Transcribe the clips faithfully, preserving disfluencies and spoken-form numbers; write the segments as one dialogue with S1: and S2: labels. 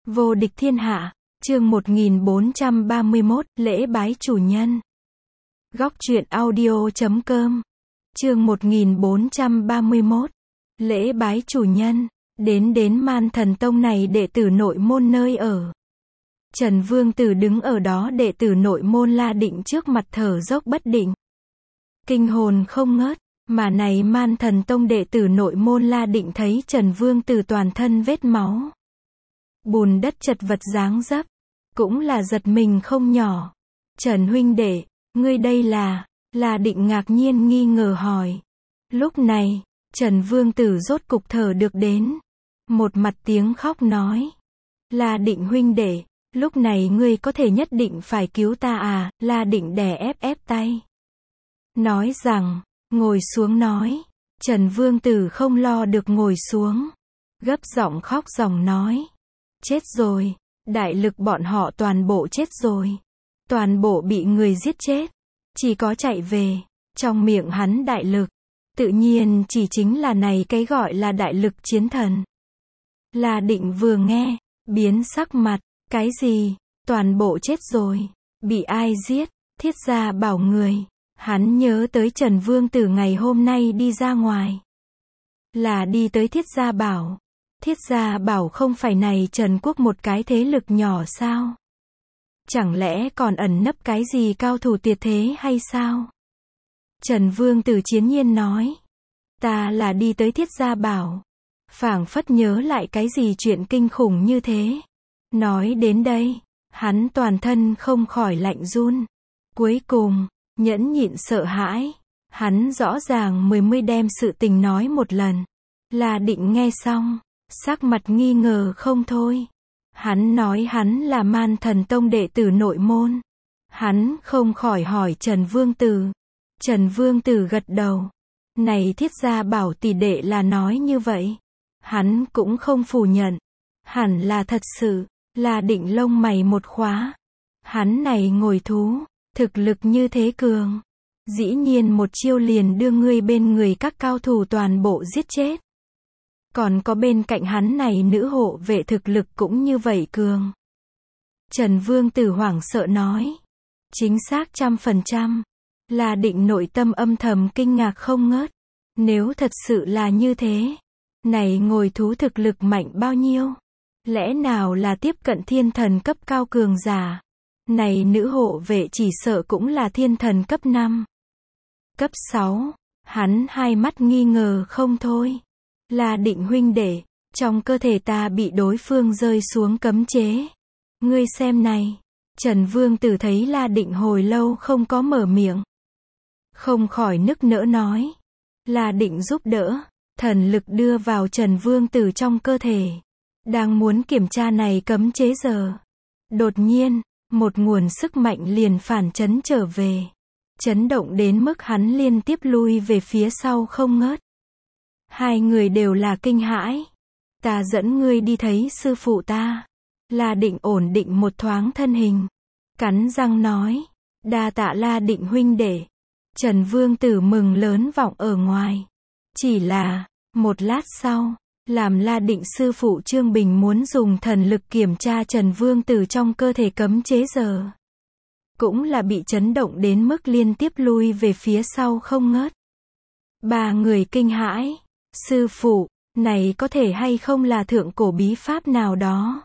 S1: Vô địch thiên hạ, chương một nghìn bốn trăm ba mươi mốt, lễ bái chủ nhân. Góc truyện audio chấm com. Chương một nghìn bốn trăm ba mươi mốt, lễ bái chủ nhân. Đến đến Man Thần Tông này đệ tử nội môn nơi ở. Trần Vương Tử đứng ở đó, đệ tử nội môn La Định trước mặt thở dốc bất định. Kinh hồn không ngớt, mà này Man Thần Tông đệ tử nội môn La Định thấy Trần Vương Tử toàn thân vết máu, bùn đất chật vật dáng dấp, cũng là giật mình không nhỏ. Trần huynh đệ, ngươi đây là, La Định ngạc nhiên nghi ngờ hỏi. Lúc này, Trần Vương Tử rốt cục thở được đến, một mặt tiếng khóc nói. La Định huynh đệ, lúc này ngươi có thể nhất định phải cứu ta à? La Định đè ép ép tay, nói rằng, ngồi xuống nói. Trần Vương Tử không lo được ngồi xuống, gấp giọng khóc ròng nói. Chết rồi, đại lực bọn họ toàn bộ chết rồi. Toàn bộ bị người giết chết, chỉ có chạy về. Trong miệng hắn đại lực, tự nhiên chỉ chính là này cái gọi là đại lực chiến thần. La Định vừa nghe, biến sắc mặt. Cái gì? Toàn bộ chết rồi? Bị ai giết? Thiết Gia Bảo người. Hắn nhớ tới Trần Vương Tử ngày hôm nay đi ra ngoài, là đi tới Thiết Gia Bảo. Thiết Gia Bảo không phải này Trần Quốc một cái thế lực nhỏ sao? Chẳng lẽ còn ẩn nấp cái gì cao thủ tuyệt thế hay sao? Trần Vương Tử chiến nhiên nói. Ta là đi tới Thiết Gia Bảo. Phảng phất nhớ lại cái gì chuyện kinh khủng như thế. Nói đến đây, hắn toàn thân không khỏi lạnh run. Cuối cùng, nhẫn nhịn sợ hãi, hắn rõ ràng mười mươi đem sự tình nói một lần. La Định nghe xong, sắc mặt nghi ngờ không thôi. Hắn nói hắn là Man Thần Tông đệ tử nội môn. Hắn không khỏi hỏi Trần Vương Tử. Trần Vương Tử gật đầu. Này Thiết Gia Bảo tỷ đệ là nói như vậy. Hắn cũng không phủ nhận. Hẳn là thật sự. La Định lông mày một khóa. Hắn này ngồi thú, thực lực như thế cường, dĩ nhiên một chiêu liền đưa ngươi bên người các cao thủ toàn bộ giết chết. Còn có bên cạnh hắn này nữ hộ vệ thực lực cũng như vậy cường. Trần Vương Tử hoảng sợ nói. Chính xác trăm phần trăm. La Định nội tâm âm thầm kinh ngạc không ngớt. Nếu thật sự là như thế, này ngồi thú thực lực mạnh bao nhiêu? Lẽ nào là tiếp cận thiên thần cấp cao cường giả? Này nữ hộ vệ chỉ sợ cũng là thiên thần cấp năm, cấp sáu. Hắn hai mắt nghi ngờ không thôi. La Định huynh đệ, trong cơ thể ta bị đối phương rơi xuống cấm chế. Ngươi xem này. Trần Vương Tử thấy La Định hồi lâu không có mở miệng, không khỏi nức nở nói. La Định giúp đỡ, thần lực đưa vào Trần Vương Tử trong cơ thể, đang muốn kiểm tra này cấm chế giờ. Đột nhiên, một nguồn sức mạnh liền phản chấn trở về. Chấn động đến mức hắn liên tiếp lui về phía sau không ngớt. Hai người đều là kinh hãi. Ta dẫn ngươi đi thấy sư phụ ta. La Định ổn định một thoáng thân hình, cắn răng nói. Đa tạ La Định huynh đệ. Trần Vương Tử mừng lớn vọng ở ngoài. Chỉ là, một lát sau, làm La Định sư phụ Trương Bình muốn dùng thần lực kiểm tra Trần Vương Tử trong cơ thể cấm chế giờ, cũng là bị chấn động đến mức liên tiếp lui về phía sau không ngớt. Ba người kinh hãi. Sư phụ, này có thể hay không là thượng cổ bí pháp nào đó?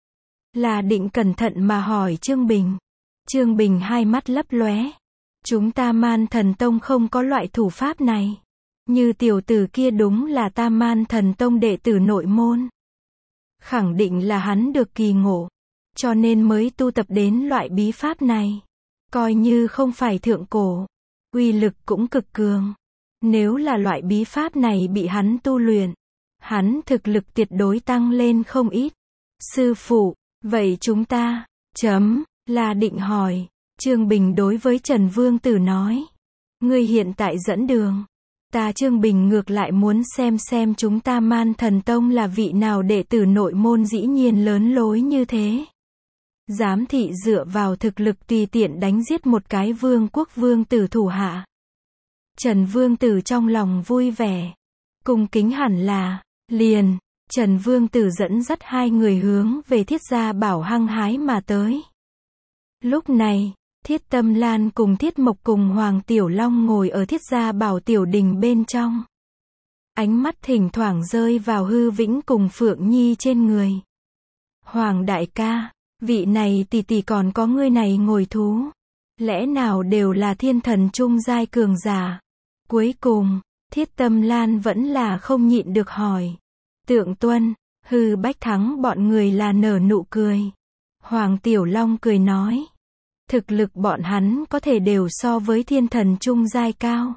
S1: La Định cẩn thận mà hỏi Trương Bình. Trương Bình hai mắt lấp lóe. Chúng ta Man Thần Tông không có loại thủ pháp này. Như tiểu tử kia đúng là ta Man Thần Tông đệ tử nội môn, khẳng định là hắn được kỳ ngộ, cho nên mới tu tập đến loại bí pháp này. Coi như không phải thượng cổ, uy lực cũng cực cường. Nếu là loại bí pháp này bị hắn tu luyện, hắn thực lực tuyệt đối tăng lên không ít. Sư phụ, vậy chúng ta, chấm, La Định hỏi. Trương Bình đối với Trần Vương Tử nói. Ngươi hiện tại dẫn đường. Ta Trương Bình ngược lại muốn xem xem chúng ta Man Thần Tông là vị nào đệ tử nội môn dĩ nhiên lớn lối như thế. Dám thị dựa vào thực lực tùy tiện đánh giết một cái vương quốc vương tử thủ hạ. Trần Vương Tử trong lòng vui vẻ. Cung kính hẳn là, liền. Trần Vương Tử dẫn dắt hai người hướng về Thiết Gia Bảo hăng hái mà tới. Lúc này, Thiết Tâm Lan cùng Thiết Mộc cùng Hoàng Tiểu Long ngồi ở Thiết Gia Bảo tiểu đình bên trong. Ánh mắt thỉnh thoảng rơi vào Hư Vĩnh cùng Phượng Nhi trên người. Hoàng đại ca, vị này tỷ tỷ còn có ngươi này ngồi thú. Lẽ nào đều là thiên thần trung giai cường giả? Cuối cùng, Thiết Tâm Lan vẫn là không nhịn được hỏi. Tượng Tuân, Hư Bách Thắng bọn người là nở nụ cười. Hoàng Tiểu Long cười nói. Thực lực bọn hắn có thể đều so với thiên thần trung giai cao.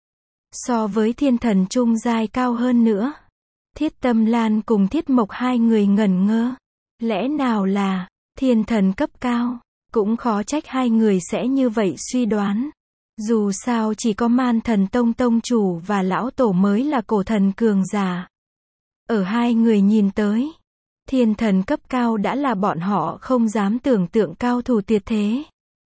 S1: So với thiên thần trung giai cao hơn nữa. Thiết Tâm Lan cùng Thiết Mộc hai người ngẩn ngơ. Lẽ nào là thiên thần cấp cao? Cũng khó trách hai người sẽ như vậy suy đoán. Dù sao chỉ có Man Thần Tông tông chủ và lão tổ mới là cổ thần cường giả. Ở hai người nhìn tới, thiên thần cấp cao đã là bọn họ không dám tưởng tượng cao thủ tuyệt thế.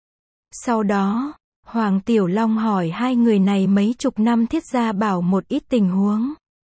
S1: Sau đó, Hoàng Tiểu Long hỏi hai người này mấy chục năm Thiết Gia Bảo một ít tình huống.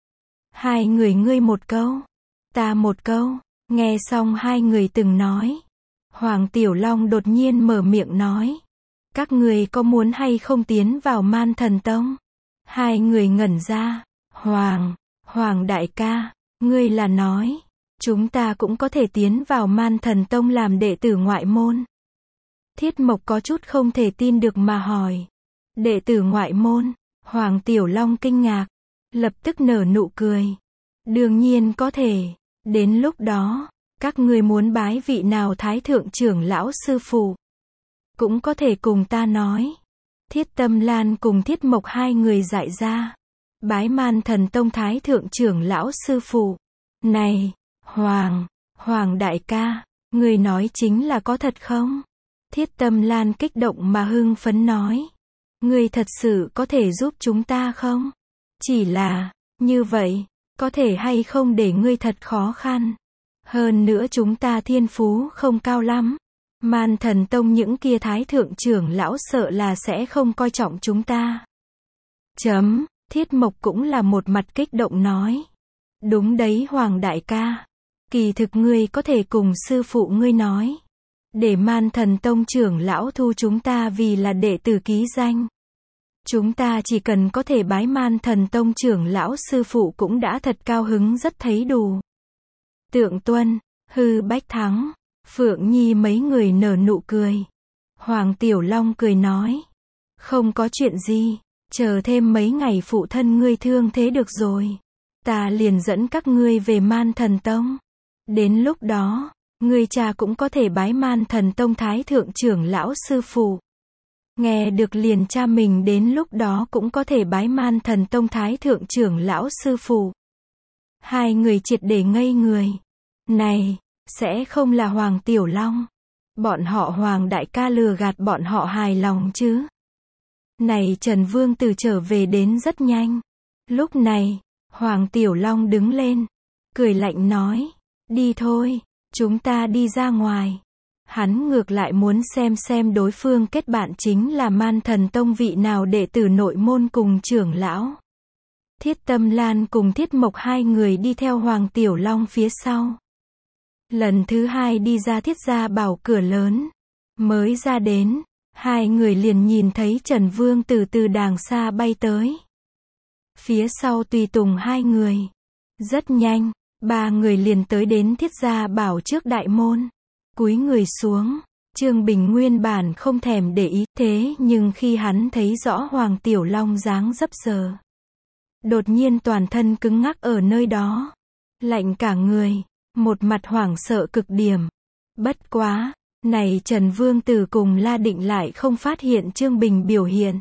S1: Hai người ngươi một câu, ta một câu, nghe xong hai người từng nói. Hoàng Tiểu Long đột nhiên mở miệng nói. Các người có muốn hay không tiến vào Man Thần Tông? Hai người ngẩn ra. Hoàng, Hoàng đại ca, ngươi là nói, chúng ta cũng có thể tiến vào Man Thần Tông làm đệ tử ngoại môn. Thiết Mộc có chút không thể tin được mà hỏi. Đệ tử ngoại môn? Hoàng Tiểu Long kinh ngạc, lập tức nở nụ cười. Đương nhiên có thể, đến lúc đó, các ngươi muốn bái vị nào thái thượng trưởng lão sư phụ, cũng có thể cùng ta nói. Thiết Tâm Lan cùng Thiết Mộc hai người dại ra. Bái Man Thần Tông thái thượng trưởng lão sư phụ. Này, Hoàng, Hoàng đại ca, người nói chính là có thật không? Thiết Tâm Lan kích động mà hưng phấn nói. Người thật sự có thể giúp chúng ta không? Chỉ là, như vậy, có thể hay không để ngươi thật khó khăn. Hơn nữa chúng ta thiên phú không cao lắm. Man Thần Tông những kia thái thượng trưởng lão sợ là sẽ không coi trọng chúng ta. Chấm, Thiết Mộc cũng là một mặt kích động nói. Đúng đấy Hoàng đại ca. Kỳ thực ngươi có thể cùng sư phụ ngươi nói. Để Man Thần Tông trưởng lão thu chúng ta vì là đệ tử ký danh. Chúng ta chỉ cần có thể bái Man Thần Tông trưởng lão sư phụ cũng đã thật cao hứng rất thấy đủ. Tượng Tuân, Hư Bách Thắng, Phượng Nhi mấy người nở nụ cười. Hoàng Tiểu Long cười nói. Không có chuyện gì, chờ thêm mấy ngày phụ thân ngươi thương thế được rồi. Ta liền dẫn các ngươi về Man Thần Tông. Đến lúc đó, ngươi cha cũng có thể bái Man Thần Tông thái thượng trưởng lão sư phụ. Nghe được liền cha mình đến lúc đó cũng có thể bái Man Thần Tông thái thượng trưởng lão sư phụ. Hai người triệt để ngây người. Này, sẽ không là Hoàng Tiểu Long. Bọn họ Hoàng đại ca lừa gạt bọn họ hài lòng chứ. Này Trần Vương Tử trở về đến rất nhanh. Lúc này, Hoàng Tiểu Long đứng lên, cười lạnh nói. Đi thôi, chúng ta đi ra ngoài. Hắn ngược lại muốn xem xem đối phương kết bạn chính là Man Thần Tông vị nào đệ tử nội môn cùng trưởng lão. Thiết Tâm Lan cùng Thiết Mộc hai người đi theo Hoàng Tiểu Long phía sau. Lần thứ hai đi ra Thiết Gia Bảo cửa lớn. Mới ra đến, hai người liền nhìn thấy Trần Vương từ từ đàng xa bay tới. Phía sau tùy tùng hai người. Rất nhanh, ba người liền tới đến Thiết Gia Bảo trước đại môn. Cúi người xuống, Trương Bình nguyên bản không thèm để ý, thế nhưng khi hắn thấy rõ Hoàng Tiểu Long dáng dấp giờ, đột nhiên toàn thân cứng ngắc ở nơi đó. Lạnh cả người, một mặt hoảng sợ cực điểm. Bất quá, này Trần Vương Tử cùng La Định lại không phát hiện Trương Bình biểu hiện.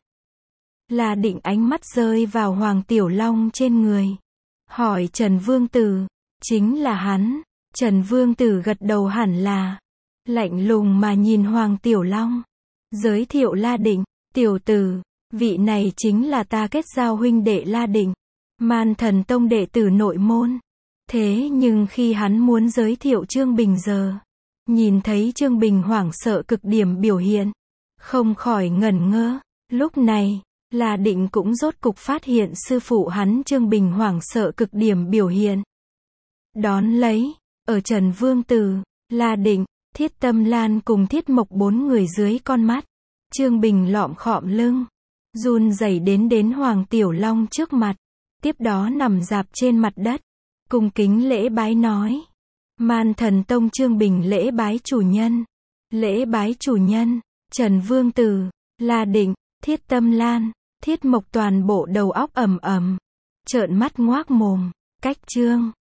S1: La Định ánh mắt rơi vào Hoàng Tiểu Long trên người. Hỏi Trần Vương Tử, chính là hắn. Trần Vương Tử gật đầu hẳn là. Lạnh lùng mà nhìn Hoàng Tiểu Long. Giới thiệu La Định, tiểu tử, vị này chính là ta kết giao huynh đệ La Định. Man Thần Tông đệ tử nội môn. Thế nhưng khi hắn muốn giới thiệu Trương Bình giờ, nhìn thấy Trương Bình hoảng sợ cực điểm biểu hiện, không khỏi ngẩn ngơ. Lúc này, La Định cũng rốt cục phát hiện sư phụ hắn Trương Bình hoảng sợ cực điểm biểu hiện. Đón lấy, ở Trần Vương Tử, La Định, Thiết Tâm Lan cùng Thiết Mộc bốn người dưới con mắt. Trương Bình lọm khọm lưng, run rẩy đến đến Hoàng Tiểu Long trước mặt, tiếp đó nằm dạp trên mặt đất, cung kính lễ bái nói. Man Thần Tông Trương Bình lễ bái chủ nhân. Lễ bái chủ nhân. Trần Vương Tử, La Định, Thiết Tâm Lan, Thiết Mộc toàn bộ đầu óc ầm ầm, trợn mắt ngoác mồm. Cách Trương